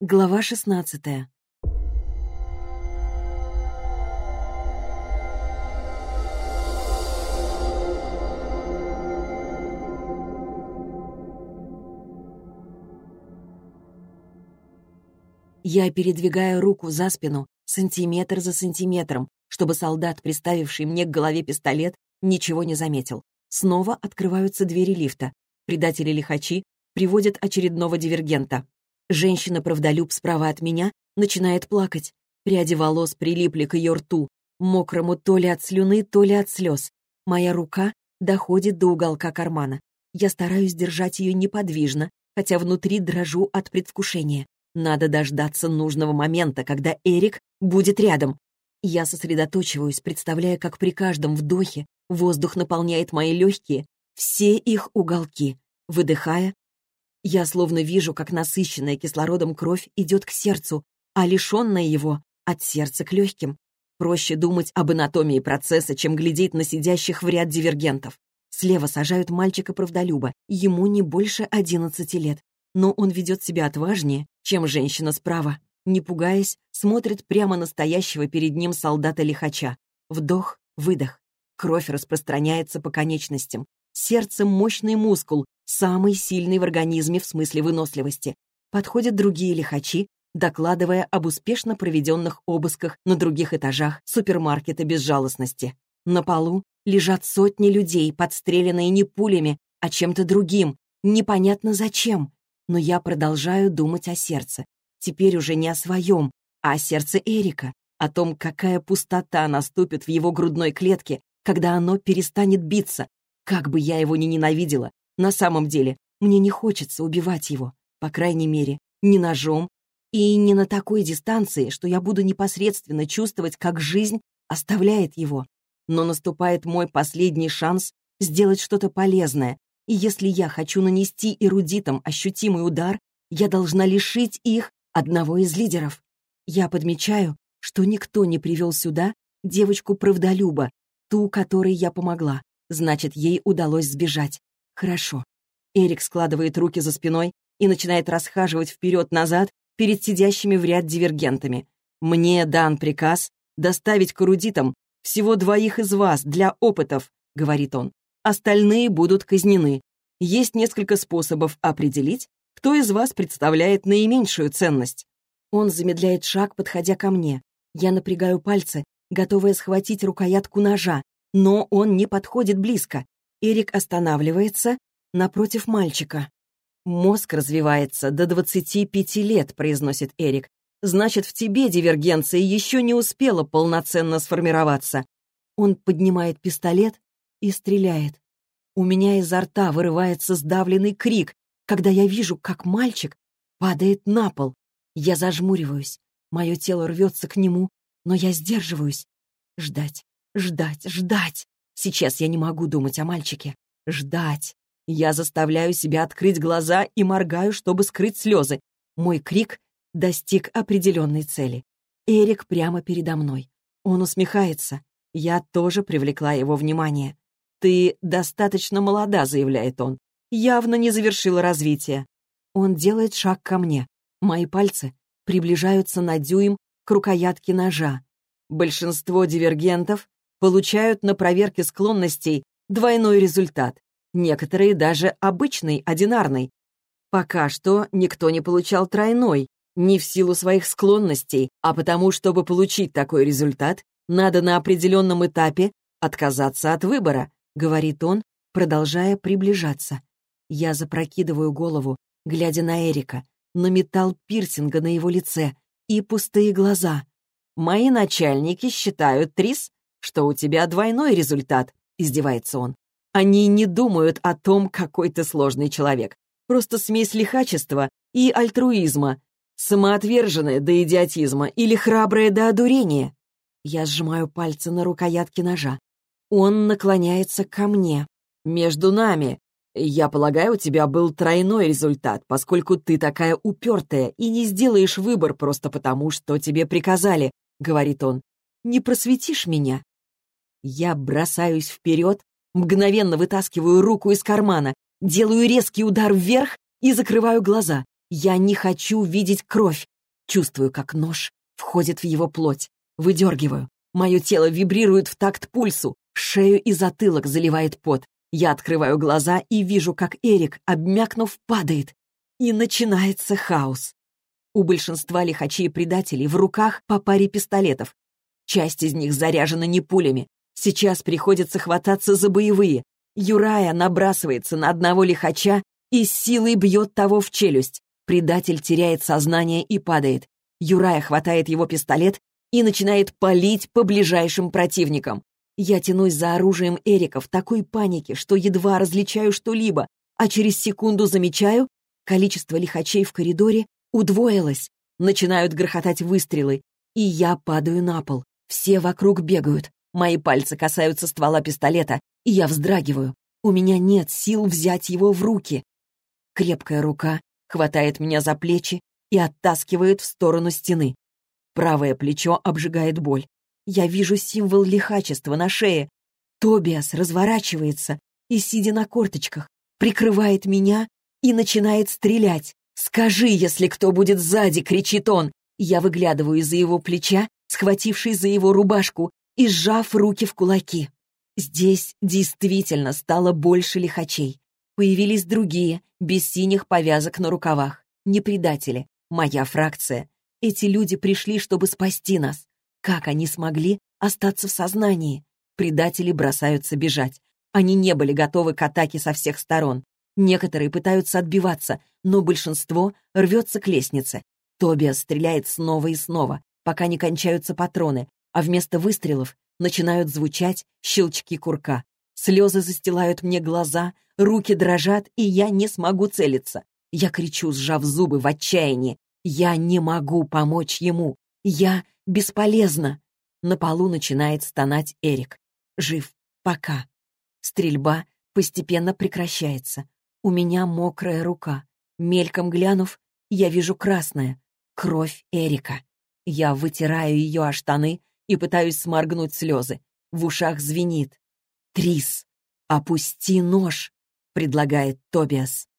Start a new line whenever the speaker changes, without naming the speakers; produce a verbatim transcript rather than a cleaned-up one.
Глава шестнадцатая. Я передвигаю руку за спину, сантиметр за сантиметром, чтобы солдат, приставивший мне к голове пистолет, ничего не заметил. Снова открываются двери лифта. Предатели-лихачи приводят очередного дивергента. Женщина-правдолюб справа от меня начинает плакать. Пряди волос прилипли к ее рту, мокрому то ли от слюны, то ли от слез. Моя рука доходит до уголка кармана. Я стараюсь держать ее неподвижно, хотя внутри дрожу от предвкушения. Надо дождаться нужного момента, когда Эрик будет рядом. Я сосредоточиваюсь, представляя, как при каждом вдохе воздух наполняет мои легкие, все их уголки. Выдыхая, я словно вижу, как насыщенная кислородом кровь идет к сердцу, а лишенная его — от сердца к легким. Проще думать об анатомии процесса, чем глядеть на сидящих в ряд дивергентов. Слева сажают мальчика-правдолюба, ему не больше одиннадцати лет. Но он ведет себя отважнее, чем женщина справа. Не пугаясь, смотрит прямо на стоящего перед ним солдата-лихача. Вдох, выдох. Кровь распространяется по конечностям. Сердце — мощный мускул, самый сильный в организме в смысле выносливости. Подходят другие лихачи, докладывая об успешно проведенных обысках на других этажах супермаркета безжалостности. На полу лежат сотни людей, подстреленные не пулями, а чем-то другим. Непонятно зачем. Но я продолжаю думать о сердце. Теперь уже не о своем, а о сердце Эрика, о том, какая пустота наступит в его грудной клетке, когда оно перестанет биться. Как бы я его ни ненавидела, на самом деле мне не хочется убивать его, по крайней мере, не ножом и не на такой дистанции, что я буду непосредственно чувствовать, как жизнь оставляет его. Но наступает мой последний шанс сделать что-то полезное, и если я хочу нанести эрудитам ощутимый удар, я должна лишить их одного из лидеров. Я подмечаю, что никто не привел сюда девочку-правдолюба, ту, которой я помогла. Значит, ей удалось сбежать. Хорошо. Эрик складывает руки за спиной и начинает расхаживать вперед-назад перед сидящими в ряд дивергентами. «Мне дан приказ доставить к эрудитам всего двоих из вас для опытов», — говорит он. «Остальные будут казнены. Есть несколько способов определить, кто из вас представляет наименьшую ценность». Он замедляет шаг, подходя ко мне. Я напрягаю пальцы, готовая схватить рукоятку ножа, но он не подходит близко. Эрик останавливается напротив мальчика. «Мозг развивается до двадцати пяти лет», — произносит Эрик. «Значит, в тебе дивергенция еще не успела полноценно сформироваться». Он поднимает пистолет и стреляет. У меня изо рта вырывается сдавленный крик, когда я вижу, как мальчик падает на пол. Я зажмуриваюсь. Мое тело рвется к нему, но я сдерживаюсь. Ждать, ждать, ждать. Сейчас я не могу думать о мальчике. Ждать. Я заставляю себя открыть глаза и моргаю, чтобы скрыть слезы. Мой крик достиг определенной цели. Эрик прямо передо мной. Он усмехается. Я тоже привлекла его внимание. «Ты достаточно молода», — заявляет он. «Явно не завершила развитие». Он делает шаг ко мне. Мои пальцы приближаются на дюйм к рукоятке ножа. Большинство дивергентов получают на проверке склонностей двойной результат. Некоторые даже обычный, одинарный. Пока что никто не получал тройной, не в силу своих склонностей, а потому, чтобы получить такой результат, надо на определенном этапе отказаться от выбора, говорит он, продолжая приближаться. Я запрокидываю голову, глядя на Эрика, на металл пирсинга на его лице и пустые глаза. «Мои начальники считают, Трис, что у тебя двойной результат», — издевается он. «Они не думают о том, какой ты сложный человек. Просто смесь лихачества и альтруизма, самоотверженная до идиотизма или храбрая до одурения». Я сжимаю пальцы на рукоятке ножа. Он наклоняется ко мне. «Между нами, я полагаю, у тебя был тройной результат, поскольку ты такая упертая и не сделаешь выбор просто потому, что тебе приказали», — говорит он. «Не просветишь меня?» Я бросаюсь вперед, мгновенно вытаскиваю руку из кармана, делаю резкий удар вверх и закрываю глаза. Я не хочу видеть кровь. Чувствую, как нож входит в его плоть. Выдергиваю. Мое тело вибрирует в такт пульсу. Шею и затылок заливает пот. Я открываю глаза и вижу, как Эрик, обмякнув, падает. И начинается хаос. У большинства лихачей и предателей в руках по паре пистолетов. Часть из них заряжена не пулями. Сейчас приходится хвататься за боевые. Юрая набрасывается на одного лихача и с силой бьет того в челюсть. Предатель теряет сознание и падает. Юрая хватает его пистолет и начинает палить по ближайшим противникам. Я тянусь за оружием Эрика в такой панике, что едва различаю что-либо, а через секунду замечаю, количество лихачей в коридоре удвоилось. Начинают грохотать выстрелы, и я падаю на пол. Все вокруг бегают. Мои пальцы касаются ствола пистолета, и я вздрагиваю. У меня нет сил взять его в руки. Крепкая рука хватает меня за плечи и оттаскивает в сторону стены. Правое плечо обжигает боль. Я вижу символ лихачества на шее. Тобиас разворачивается и, сидя на корточках, прикрывает меня и начинает стрелять. «Скажи, если кто будет сзади!» — кричит он. Я выглядываю из-за его плеча, схватившись за его рубашку и сжав руки в кулаки. Здесь действительно стало больше лихачей. Появились другие, без синих повязок на рукавах. Не предатели, моя фракция. Эти люди пришли, чтобы спасти нас. Как они смогли остаться в сознании? Предатели бросаются бежать. Они не были готовы к атаке со всех сторон. Некоторые пытаются отбиваться, но большинство рвется к лестнице. Тобиас стреляет снова и снова, пока не кончаются патроны, а вместо выстрелов начинают звучать щелчки курка. Слезы застилают мне глаза, руки дрожат, и я не смогу целиться. Я кричу, сжав зубы в отчаянии. Я не могу помочь ему. Я бесполезна. На полу начинает стонать Эрик. Жив. Пока. Стрельба постепенно прекращается. У меня мокрая рука. Мельком глянув, я вижу красное. Кровь Эрика. Я вытираю ее о штаны и пытаюсь сморгнуть слезы. В ушах звенит. «Трис, опусти нож», — предлагает Тобиас.